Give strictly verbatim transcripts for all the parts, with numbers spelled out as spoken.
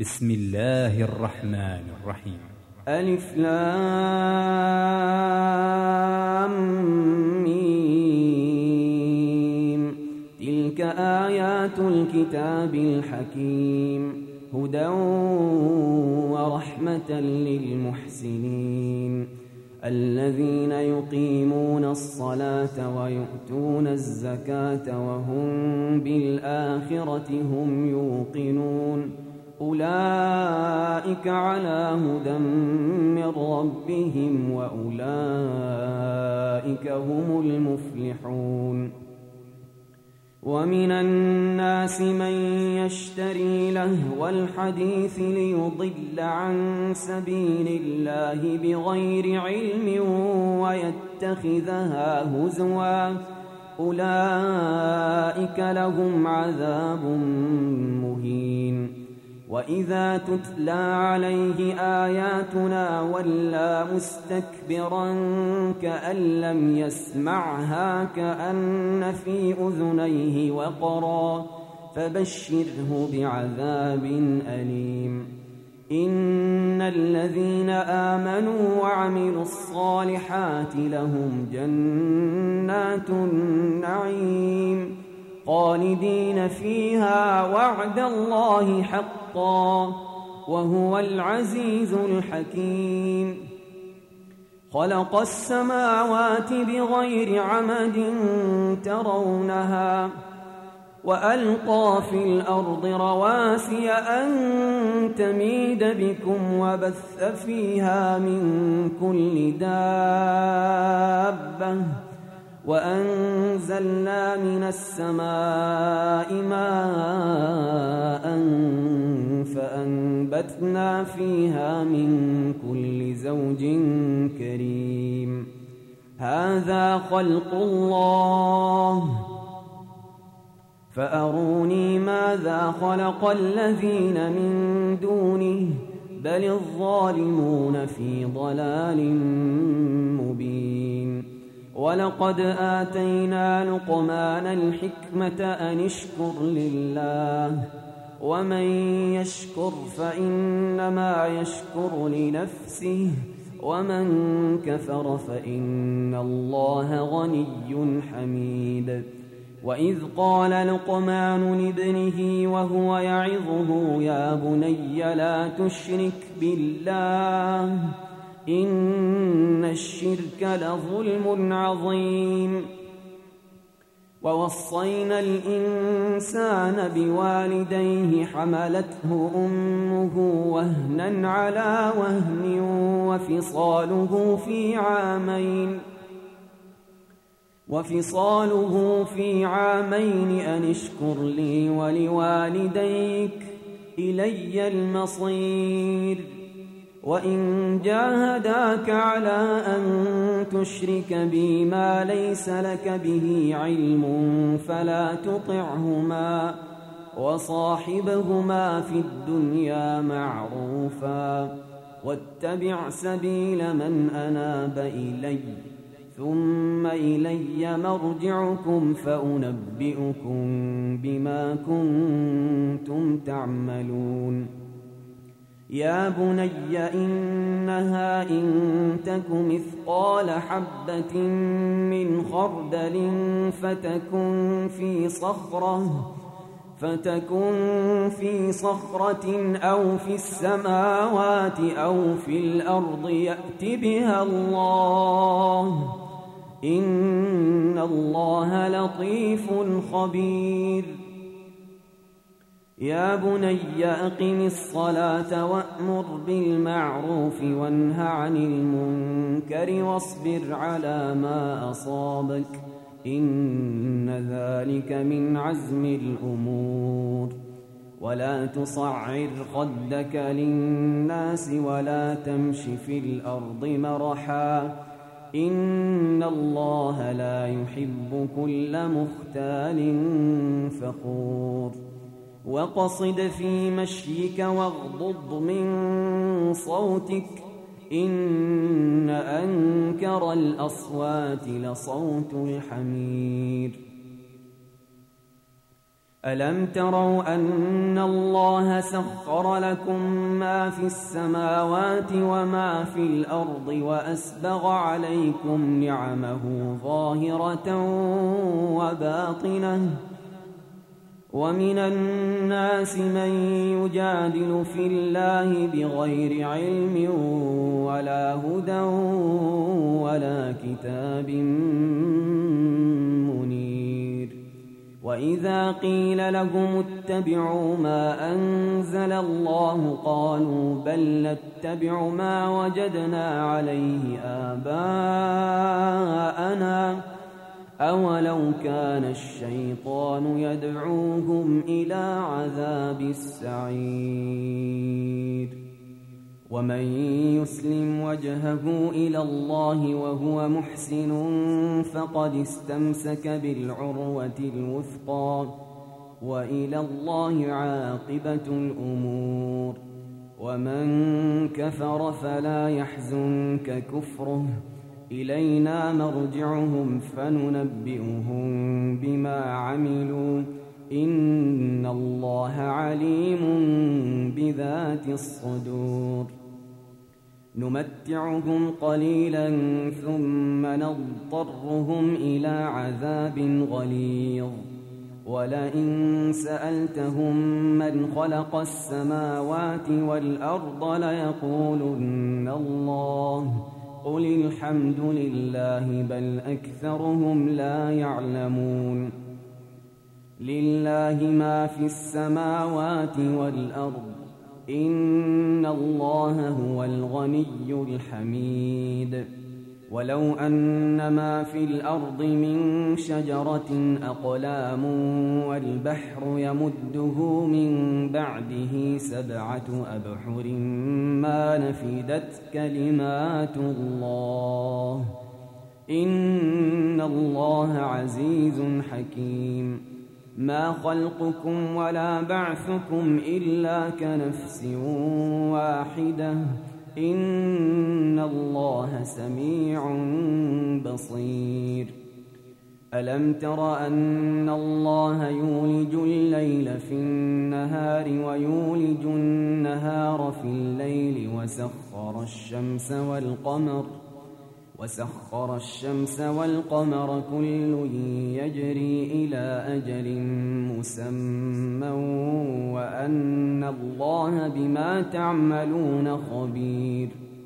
بسم الله الرحمن الرحيم. ألف لام ميم. تلك آيات الكتاب الحكيم هدى ورحمة للمحسنين الذين يقيمون الصلاة ويؤتون الزكاة وهم بالآخرة هم يوقنون أولئك على هدى من ربهم وأولئك هم المفلحون. ومن الناس من يشتري لهو الحديث ليضل عن سبيل الله بغير علم ويتخذها هزوا أولئك لهم عذاب مهين. وإذا تتلى عليه آياتنا ولى مستكبرا كأن لم يسمعها كأن في أذنيه وقرا فبشره بعذاب أليم. إن الذين آمنوا وعملوا الصالحات لهم جنات النعيم خالدين فيها وعد الله حقا وهو العزيز الحكيم. خلق السماوات بغير عمد ترونها وألقى في الأرض رواسي أن تميد بكم وبث فيها من كل دابة وأنزلنا من السماء ماء فأنبتنا فيها من كل زوج كريم. هذا خلق الله فأروني ماذا خلق الذين من دونه بل الظالمون في ضلال مبين. ولقد آتينا لقمان الحكمة أن اشكر لله ومن يشكر فإنما يشكر لنفسه ومن كفر فإن الله غني حميد. وإذ قال لقمان لابنه وهو يعظه يا بني لا تشرك بالله إن الشرك لظلم عظيم. ووصينا الإنسان بوالديه حملته أمه وهنا على وهن وفصاله في عامين وفصاله في عامين أن اشكر لي ولوالديك إلي المصير. وإن جاهداك على أن تشرك بي ما ليس لك به علم فلا تطعهما وصاحبهما في الدنيا معروفا واتبع سبيل من أناب إلي ثم إلي مرجعكم فأنبئكم بما كنتم تعملون. يا بني إنها إن تك مثقال حبة من خردل فتكن في صخرة فتكن في صخرة أو في السماوات أو في الأرض يأت بها الله إن الله لطيف خبير. يا بني أقم الصلاة وأمر بالمعروف وانه عن المنكر واصبر على ما أصابك إن ذلك من عزم الأمور. ولا تصعر خدك للناس ولا تمش في الأرض مرحا إن الله لا يحب كل مختال فخور. وقصد في مشيك واغضض من صوتك إن أنكر الأصوات لصوت الحمير. ألم تروا أن الله سخر لكم ما في السماوات وما في الأرض وأسبغ عليكم نعمه ظاهرة وباطنة ومن الناس من يجادل في الله بغير علم ولا هدى ولا كتاب منير وإذا قيل لهم اتبعوا ما أنزل الله قالوا بل نتبع ما وجدنا عليه آباءنا أولو كان الشيطان يدعوهم إلى عذاب السعير ومن يسلم وجهه إلى الله وهو محسن فقد استمسك بالعروة الوثقى وإلى الله عاقبة الأمور ومن كفر فلا يحزنك كفره إلينا مرجعهم فننبئهم بما عملوا إن الله عليم بذات الصدور نمتعهم قليلا ثم نضطرهم إلى عذاب غليظ ولئن سألتهم من خلق السماوات والأرض ليقولن الله قل الحمد لله بل أكثرهم لا يعلمون لله ما في السماوات والأرض إن الله هو الغني الحميد ولو أن ما في الأرض من شجرة أقلام والبحر يمده من بعده سبعة أبحر ما نفدت كلمات الله إن الله عزيز حكيم ما خلقكم ولا بعثكم إلا كنفس واحدة إن الله سميع بصير ألم تر أن الله يولج الليل في النهار ويولج النهار في الليل وسخر الشمس والقمر وسخر الشمس والقمر كل يجري إلى أجل مسمى وأن الله بما تعملون خبير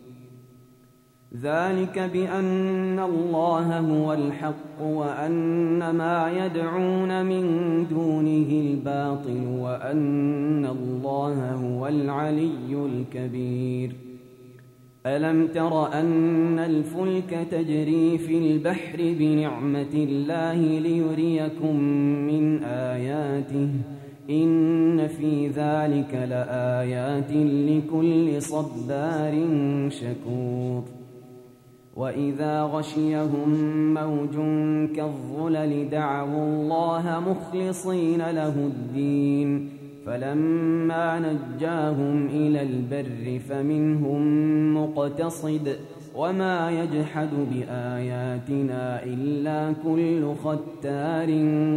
ذلك بأن الله هو الحق وأن ما يدعون من دونه الباطل وأن الله هو العلي الكبير ألم تر أن الفلك تجري في البحر بنعمة الله ليريكم من آياته إن في ذلك لآيات لكل صبار شكور وإذا غشيهم موج كالظلل دعوا الله مخلصين له الدين فلما نجاهم إلى البر فمنهم مقتصد وما يجحد بآياتنا إلا كل ختار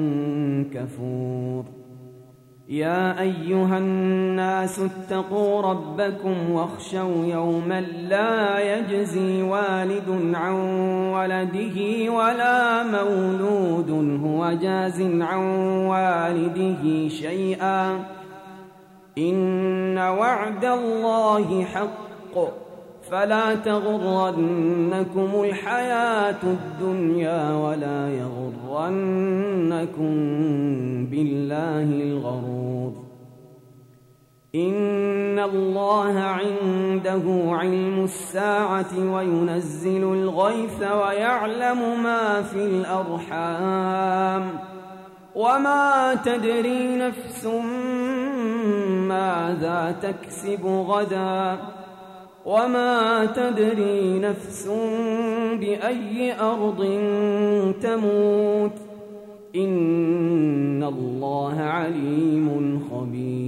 كفور يا أيها الناس اتقوا ربكم واخشوا يوما لا يجزي والد عن ولده ولا مولود هو جاز عن والده شيئا إن وعد الله حق فلا تغرنكم الحياة الدنيا ولا يغرنكم بالله الغرور إن الله عنده علم الساعة وينزل الغيث ويعلم ما في الأرحام وما تدري نفس ماذا تكسب غدا وما تدري نفس بأي أرض تموت إن الله عليم خبير